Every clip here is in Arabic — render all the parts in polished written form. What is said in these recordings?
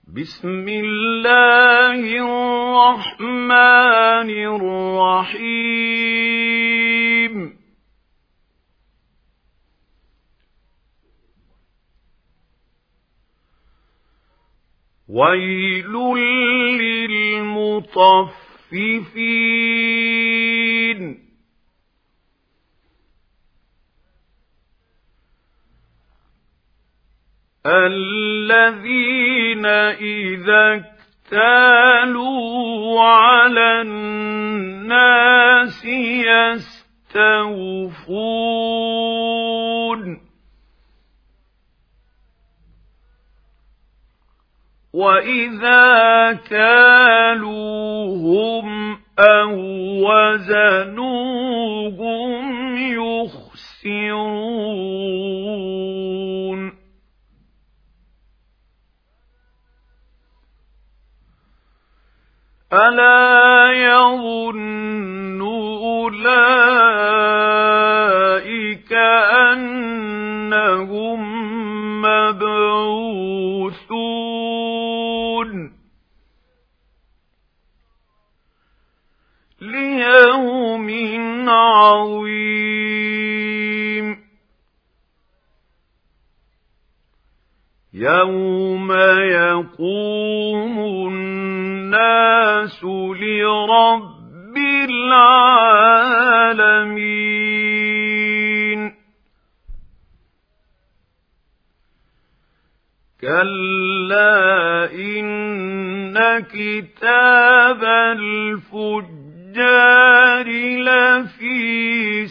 بسم الله الرحمن الرحيم ويل للمطففين الذين إذا اكتالوا على الناس يستوفون وإذا كالوهم أو وزنوهم يخسرون ألا يظن أولئك أنهم مبعوثون ليوم عظيم يوم يقوم الناس لرب العالمين كلا إن كتاب الفجار لفي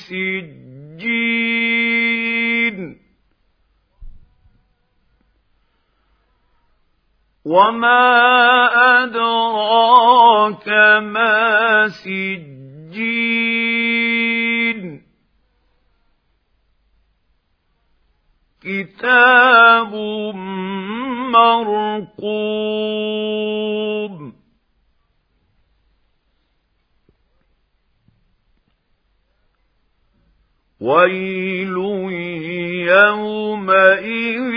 سجين وما أدراك ما سجين كتاب مرقوم ويل يومئذ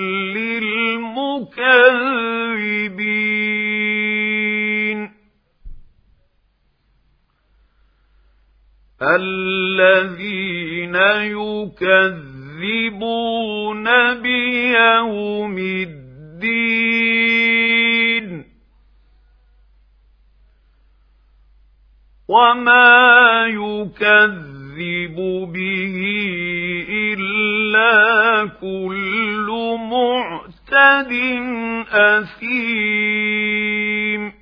للمكذبين الذين يكذبون بيوم الدين وما يكذب به إلا كل معتد أثيم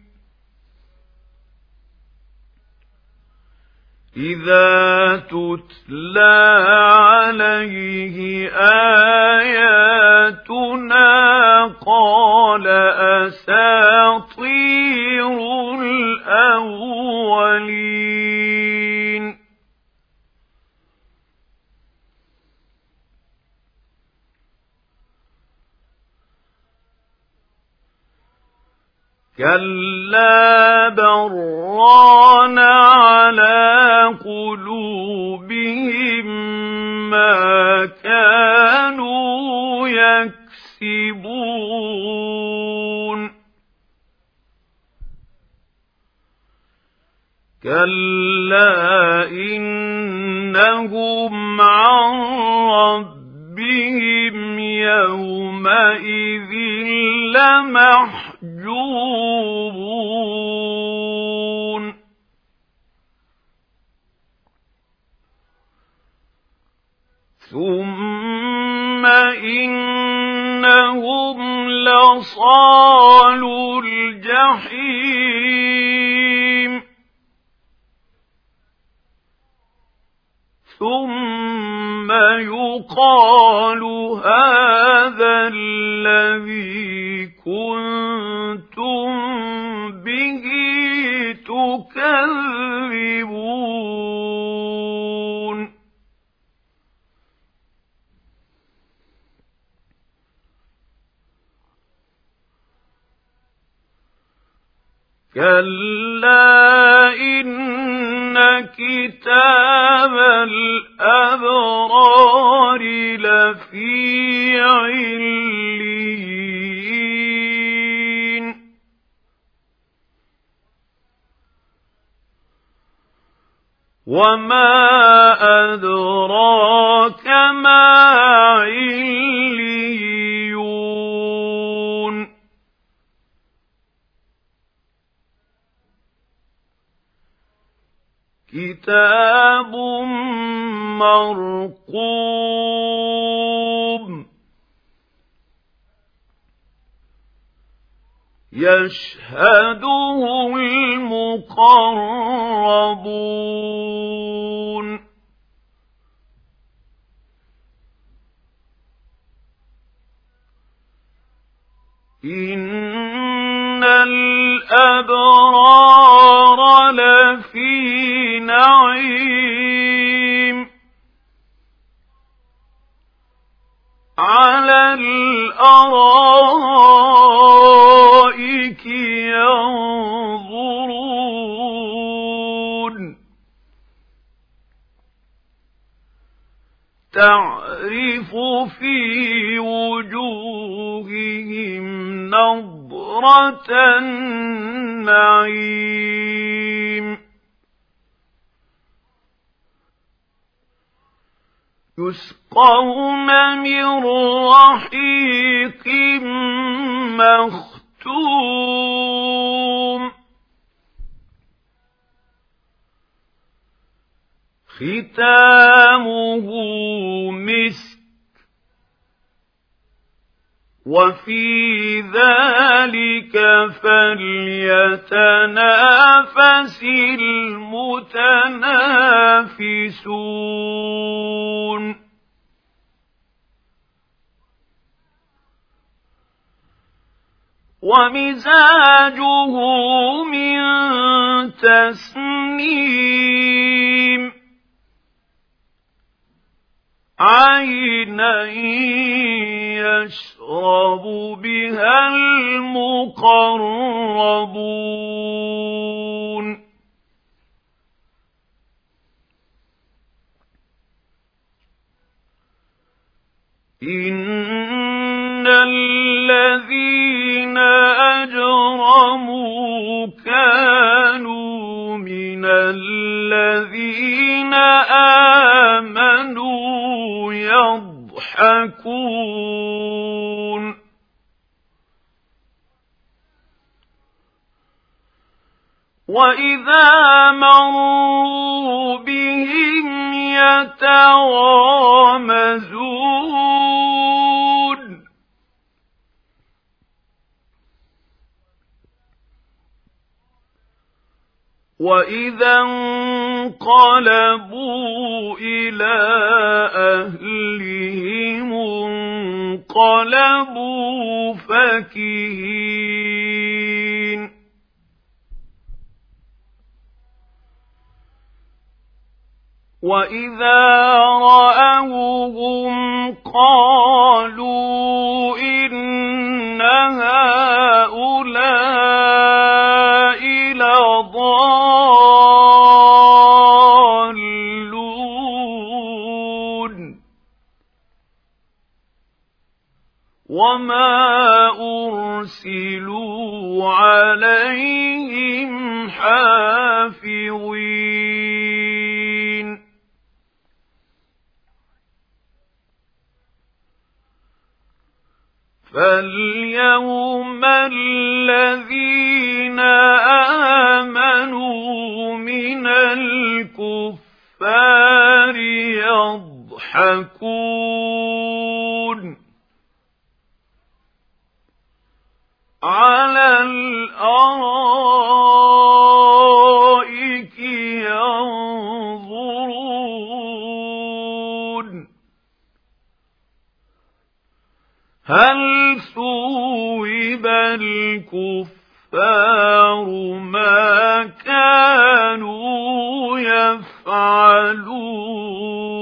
إذا تتلى عليه آياتنا قال أساطير الأولين كلا بران على قلوبهم ما كانوا يكسبون كلا إنهم عن ربهم يومئذ لمحجوبون ثم إنهم لصالو الجحيم ثم يقال هذا الذي كنتم به تكذبون كلا إن كتاب الأبرار لفي عليين وما أدراك ما عليون كتاب مرقوم يشهده المقربون إن الأبرار لفي نعيم على الأرائك ينظرون تعرف في وجوههم نضرة النعيم يسقون من رحيق مختوم ختامه مسك وفي ذلك فليتنافس المتنافسون ومزاجه من تسنيم عينا يشرب بها المقربون إن الذين أجرموا كانوا من الذين آمنوا يضحكون وإذا مروا بهم يتغامزون وإذا انقلبوا إلى أهلهم انقلبوا فكهين وإذا رأوهم قالوا إن هؤلاء لضالون وما أرسلوا عليهم حافظين فاليوم الذين آمنوا من الكفار يضحكون على الأرائك ينظرون هل ثوب الكفار ما كانوا يفعلون